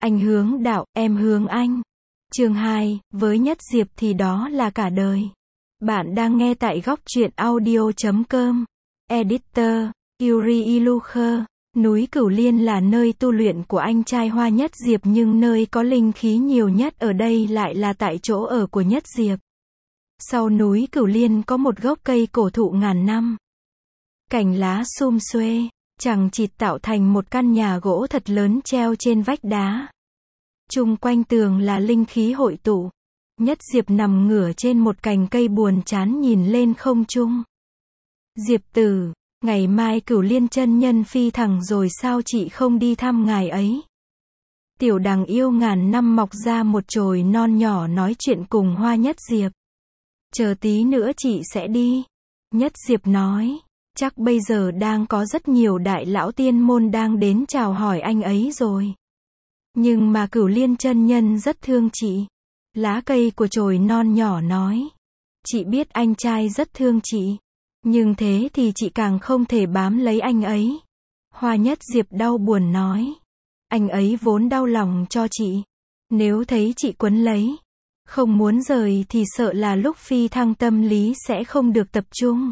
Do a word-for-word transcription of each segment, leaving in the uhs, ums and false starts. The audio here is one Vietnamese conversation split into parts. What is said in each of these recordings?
Anh hướng đạo, em hướng anh. Chương hai, với Nhất Diệp thì đó là cả đời. Bạn đang nghe tại góc truyện audio chấm com. Editor, Yuri Ilukher. Núi Cửu Liên là nơi tu luyện của anh trai Hoa Nhất Diệp, nhưng nơi có linh khí nhiều nhất ở đây lại là tại chỗ ở của Nhất Diệp. Sau núi Cửu Liên có một gốc cây cổ thụ ngàn năm. Cành lá sum xuê, chằng chịt tạo thành một căn nhà gỗ thật lớn treo trên vách đá. Chung quanh tường là linh khí hội tụ. Nhất Diệp nằm ngửa trên một cành cây buồn chán nhìn lên không trung. Diệp tử, ngày mai Cửu Liên chân nhân phi thẳng rồi sao chị không đi thăm ngài ấy? Tiểu Đằng yêu ngàn năm mọc ra một chồi non nhỏ nói chuyện cùng Hoa Nhất Diệp. Chờ tí nữa chị sẽ đi. Nhất Diệp nói, chắc bây giờ đang có rất nhiều đại lão tiên môn đang đến chào hỏi anh ấy rồi. Nhưng mà Cửu Liên chân nhân rất thương chị. Lá cây của chồi non nhỏ nói, chị biết anh trai rất thương chị. Nhưng thế thì chị càng không thể bám lấy anh ấy. Hoa Nhất Diệp đau buồn nói, anh ấy vốn đau lòng cho chị. Nếu thấy chị quấn lấy, không muốn rời thì sợ là lúc phi thăng tâm lý sẽ không được tập trung.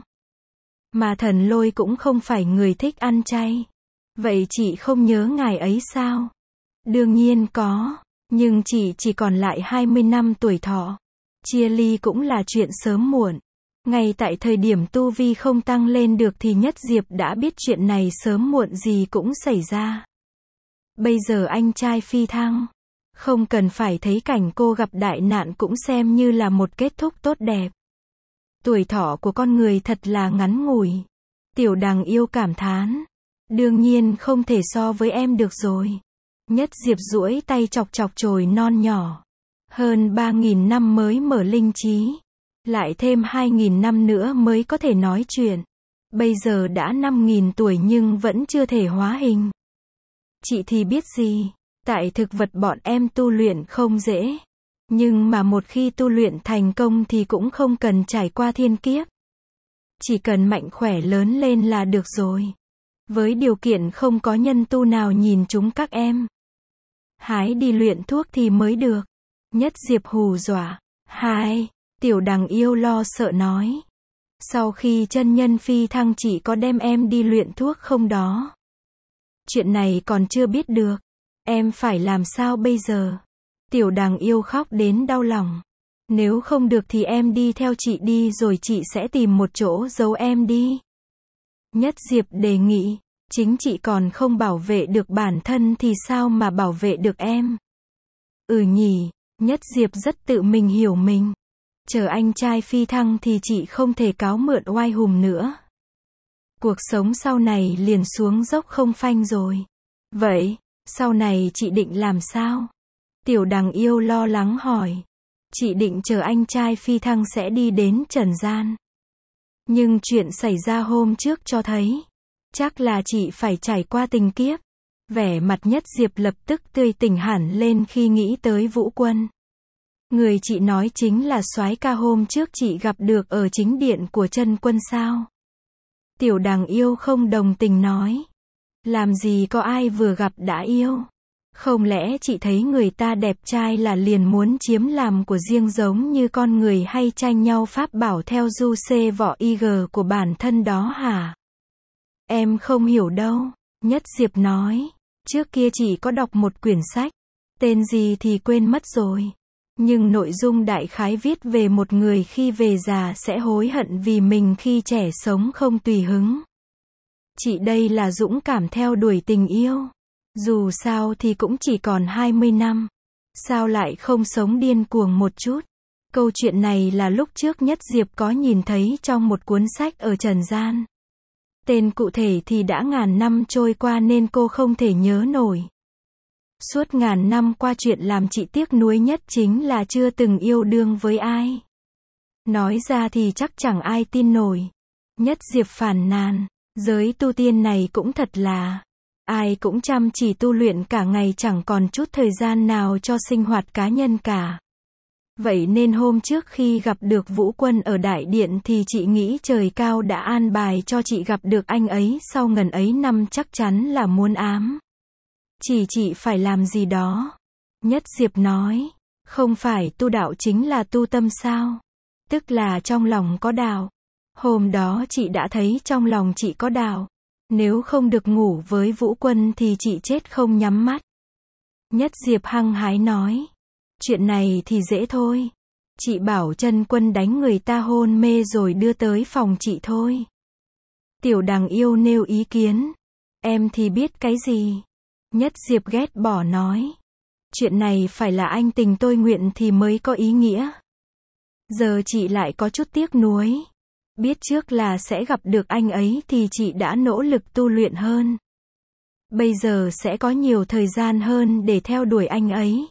Mà Thần Lôi cũng không phải người thích ăn chay. Vậy chị không nhớ ngài ấy sao? Đương nhiên có, nhưng chị chỉ còn lại hai mươi năm tuổi thọ. Chia ly cũng là chuyện sớm muộn. Ngay tại thời điểm tu vi không tăng lên được thì Nhất Diệp đã biết chuyện này sớm muộn gì cũng xảy ra. Bây giờ anh trai phi thăng, không cần phải thấy cảnh cô gặp đại nạn cũng xem như là một kết thúc tốt đẹp. Tuổi thọ của con người thật là ngắn ngủi. Tiểu Đằng yêu cảm thán, đương nhiên không thể so với em được rồi. Nhất Diệp duỗi tay chọc chọc chồi non nhỏ. Hơn ba nghìn năm mới mở linh trí. Lại thêm hai nghìn năm nữa mới có thể nói chuyện. Bây giờ đã năm nghìn tuổi nhưng vẫn chưa thể hóa hình. Chị thì biết gì, tại thực vật bọn em tu luyện không dễ. Nhưng mà một khi tu luyện thành công thì cũng không cần trải qua thiên kiếp. Chỉ cần mạnh khỏe lớn lên là được rồi. Với điều kiện không có nhân tu nào nhìn chúng các em. Hái đi luyện thuốc thì mới được. Nhất Diệp hù dọa. Hai, Tiểu Đằng yêu lo sợ nói. Sau khi chân nhân phi thăng chị có đem em đi luyện thuốc không đó? Chuyện này còn chưa biết được. Em phải làm sao bây giờ? Tiểu Đằng yêu khóc đến đau lòng. Nếu không được thì em đi theo chị đi rồi chị sẽ tìm một chỗ giấu em đi. Nhất Diệp đề nghị, chính chị còn không bảo vệ được bản thân thì sao mà bảo vệ được em? Ừ nhỉ, Nhất Diệp rất tự mình hiểu mình. Chờ anh trai phi thăng thì chị không thể cáo mượn oai hùng nữa. Cuộc sống sau này liền xuống dốc không phanh rồi. Vậy, sau này chị định làm sao? Tiểu Đằng yêu lo lắng hỏi. Chị định chờ anh trai phi thăng sẽ đi đến trần gian. Nhưng chuyện xảy ra hôm trước cho thấy, chắc là chị phải trải qua tình kiếp. Vẻ mặt Nhất Diệp lập tức tươi tỉnh hẳn lên khi nghĩ tới Vũ Quân. Người chị nói chính là soái ca hôm trước chị gặp được ở chính điện của Chân Quân sao? Tiểu Đằng yêu không đồng tình nói. Làm gì có ai vừa gặp đã yêu? Không lẽ chị thấy người ta đẹp trai là liền muốn chiếm làm của riêng giống như con người hay tranh nhau pháp bảo theo du xê võ y gờ của bản thân đó hả? Em không hiểu đâu, Nhất Diệp nói. Trước kia chị có đọc một quyển sách, tên gì thì quên mất rồi. Nhưng nội dung đại khái viết về một người khi về già sẽ hối hận vì mình khi trẻ sống không tùy hứng. Chị đây là dũng cảm theo đuổi tình yêu. Dù sao thì cũng chỉ còn hai mươi năm. Sao lại không sống điên cuồng một chút? Câu chuyện này là lúc trước Nhất Diệp có nhìn thấy trong một cuốn sách ở trần gian. Tên cụ thể thì đã ngàn năm trôi qua nên cô không thể nhớ nổi. Suốt ngàn năm qua chuyện làm chị tiếc nuối nhất chính là chưa từng yêu đương với ai. Nói ra thì chắc chẳng ai tin nổi. Nhất Diệp phàn nàn, giới tu tiên này cũng thật là, ai cũng chăm chỉ tu luyện cả ngày chẳng còn chút thời gian nào cho sinh hoạt cá nhân cả. Vậy nên hôm trước khi gặp được Vũ Quân ở đại điện thì chị nghĩ trời cao đã an bài cho chị gặp được anh ấy sau ngần ấy năm, chắc chắn là muốn ám chỉ chị phải làm gì đó. Nhất Diệp nói, không phải tu đạo chính là tu tâm sao? Tức là trong lòng có đạo. Hôm đó chị đã thấy trong lòng chị có đạo. Nếu không được ngủ với Vũ Quân thì chị chết không nhắm mắt. Nhất Diệp hăng hái nói, chuyện này thì dễ thôi. Chị bảo Chân Quân đánh người ta hôn mê rồi đưa tới phòng chị thôi. Tiểu Đằng Yêu nêu ý kiến, em thì biết cái gì? Nhất Diệp ghét bỏ nói, chuyện này phải là anh tình tôi nguyện thì mới có ý nghĩa. Giờ chị lại có chút tiếc nuối. Biết trước là sẽ gặp được anh ấy thì chị đã nỗ lực tu luyện hơn. Bây giờ sẽ có nhiều thời gian hơn để theo đuổi anh ấy.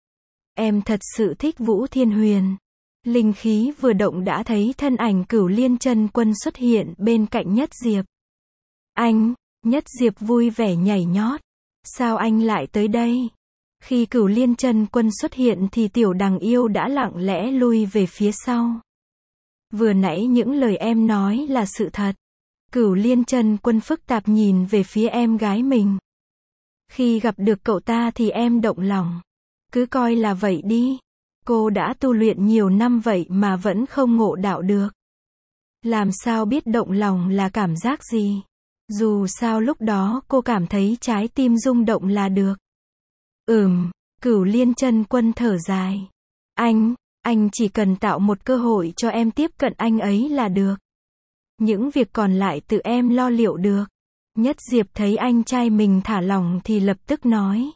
Em thật sự thích Vũ Thiên Huyền. Linh khí vừa động đã thấy thân ảnh Cửu Liên Chân Quân xuất hiện bên cạnh Nhất Diệp. Anh, Nhất Diệp vui vẻ nhảy nhót. Sao anh lại tới đây? Khi Cửu Liên Chân Quân xuất hiện thì Tiểu Đằng Yêu đã lặng lẽ lui về phía sau. Vừa nãy những lời em nói là sự thật. Cửu Liên Chân Quân phức tạp nhìn về phía em gái mình. Khi gặp được cậu ta thì em động lòng. Cứ coi là vậy đi. Cô đã tu luyện nhiều năm vậy mà vẫn không ngộ đạo được. Làm sao biết động lòng là cảm giác gì? Dù sao lúc đó cô cảm thấy trái tim rung động là được. Ừm, Cửu Liên Chân Quân thở dài. Anh, anh chỉ cần tạo một cơ hội cho em tiếp cận anh ấy là được. Những việc còn lại tự em lo liệu được. Nhất Diệp thấy anh trai mình thả lỏng thì lập tức nói.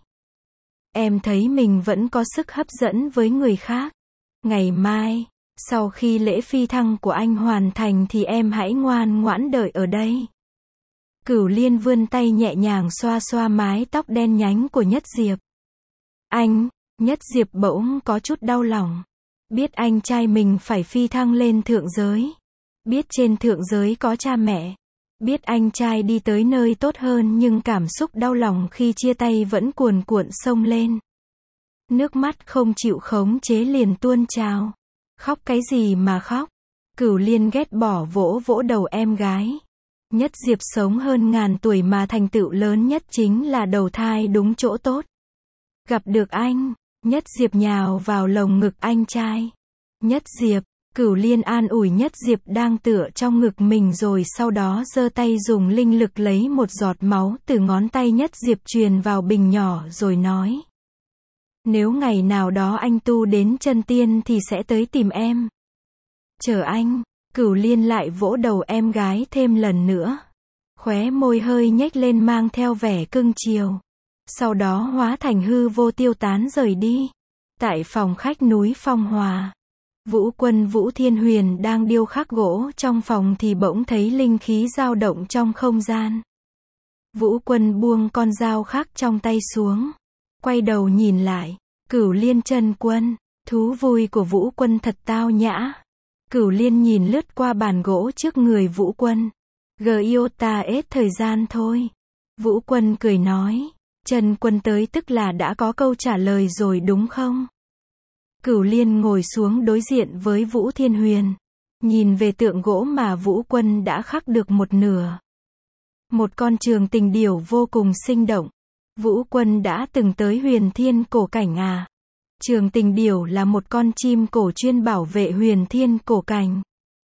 Em thấy mình vẫn có sức hấp dẫn với người khác. Ngày mai, sau khi lễ phi thăng của anh hoàn thành thì em hãy ngoan ngoãn đợi ở đây. Cửu Liên vươn tay nhẹ nhàng xoa xoa mái tóc đen nhánh của Nhất Diệp. Anh, Nhất Diệp bỗng có chút đau lòng. Biết anh trai mình phải phi thăng lên thượng giới. Biết trên thượng giới có cha mẹ. Biết anh trai đi tới nơi tốt hơn nhưng cảm xúc đau lòng khi chia tay vẫn cuồn cuộn xông lên. Nước mắt không chịu khống chế liền tuôn trào. Khóc cái gì mà khóc? Cửu Liên ghét bỏ vỗ vỗ đầu em gái. Nhất Diệp sống hơn ngàn tuổi mà thành tựu lớn nhất chính là đầu thai đúng chỗ tốt. Gặp được anh, Nhất Diệp nhào vào lồng ngực anh trai. Nhất Diệp, Cửu Liên an ủi Nhất Diệp đang tựa trong ngực mình rồi sau đó giơ tay dùng linh lực lấy một giọt máu từ ngón tay Nhất Diệp truyền vào bình nhỏ rồi nói. Nếu ngày nào đó anh tu đến chân tiên thì sẽ tới tìm em. Chờ anh, Cửu Liên lại vỗ đầu em gái thêm lần nữa. Khóe môi hơi nhếch lên mang theo vẻ cưng chiều. Sau đó hóa thành hư vô tiêu tán rời đi. Tại phòng khách núi Phong Hòa. Vũ Quân Vũ Thiên Huyền đang điêu khắc gỗ trong phòng thì bỗng thấy linh khí dao động trong không gian. Vũ Quân buông con dao khắc trong tay xuống. Quay đầu nhìn lại. Cửu Liên Chân Quân. Thú vui của Vũ Quân thật tao nhã. Cửu Liên nhìn lướt qua bàn gỗ trước người Vũ Quân. Giota hết thời gian thôi. Vũ Quân cười nói. Chân Quân tới tức là đã có câu trả lời rồi đúng không? Cửu Liên ngồi xuống đối diện với Vũ Thiên Huyền. Nhìn về tượng gỗ mà Vũ Quân đã khắc được một nửa. Một con trường tình điểu vô cùng sinh động. Vũ Quân đã từng tới Huyền Thiên cổ cảnh à? Trường tình điểu là một con chim cổ chuyên bảo vệ Huyền Thiên cổ cảnh.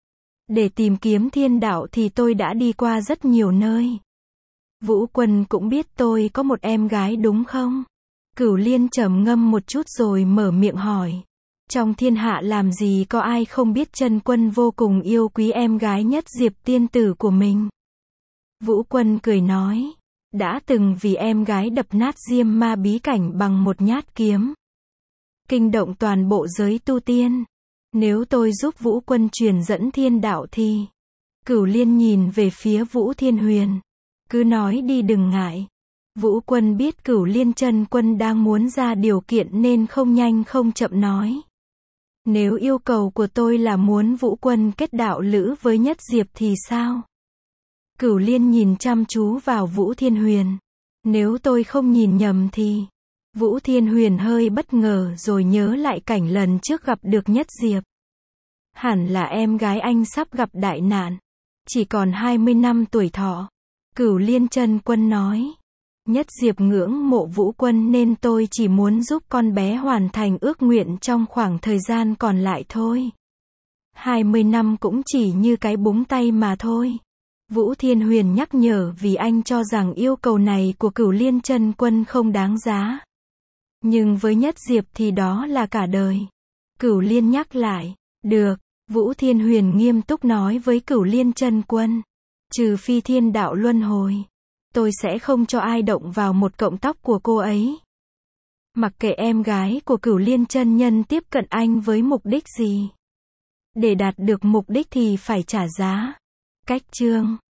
Để tìm kiếm thiên đạo thì tôi đã đi qua rất nhiều nơi. Vũ Quân cũng biết tôi có một em gái đúng không? Cửu Liên trầm ngâm một chút rồi mở miệng hỏi. Trong thiên hạ làm gì có ai không biết Chân Quân vô cùng yêu quý em gái Nhất Diệp tiên tử của mình. Vũ Quân cười nói. Đã từng vì em gái đập nát Diêm Ma bí cảnh bằng một nhát kiếm. Kinh động toàn bộ giới tu tiên. Nếu tôi giúp Vũ Quân truyền dẫn thiên đạo thì... Cửu Liên nhìn về phía Vũ Thiên Huyền. Cứ nói đi đừng ngại. Vũ Quân biết Cửu Liên Chân Quân đang muốn ra điều kiện nên không nhanh không chậm nói. Nếu yêu cầu của tôi là muốn Vũ Quân kết đạo lữ với Nhất Diệp thì sao? Cửu Liên nhìn chăm chú vào Vũ Thiên Huyền. Nếu tôi không nhìn nhầm thì... Vũ Thiên Huyền hơi bất ngờ rồi nhớ lại cảnh lần trước gặp được Nhất Diệp. Hẳn là em gái anh sắp gặp đại nạn. Chỉ còn hai mươi năm tuổi thọ. Cửu Liên Chân Quân nói. Nhất Diệp ngưỡng mộ Vũ Quân nên tôi chỉ muốn giúp con bé hoàn thành ước nguyện trong khoảng thời gian còn lại thôi. hai mươi năm cũng chỉ như cái búng tay mà thôi. Vũ Thiên Huyền nhắc nhở vì anh cho rằng yêu cầu này của Cửu Liên Chân Quân không đáng giá. Nhưng với Nhất Diệp thì đó là cả đời. Cửu Liên nhắc lại. Được, Vũ Thiên Huyền nghiêm túc nói với Cửu Liên Chân Quân. Trừ phi thiên đạo luân hồi, tôi sẽ không cho ai động vào một cọng tóc của cô ấy. Mặc kệ em gái của Cửu Liên chân nhân tiếp cận anh với mục đích gì. Để đạt được mục đích thì phải trả giá. Cách chương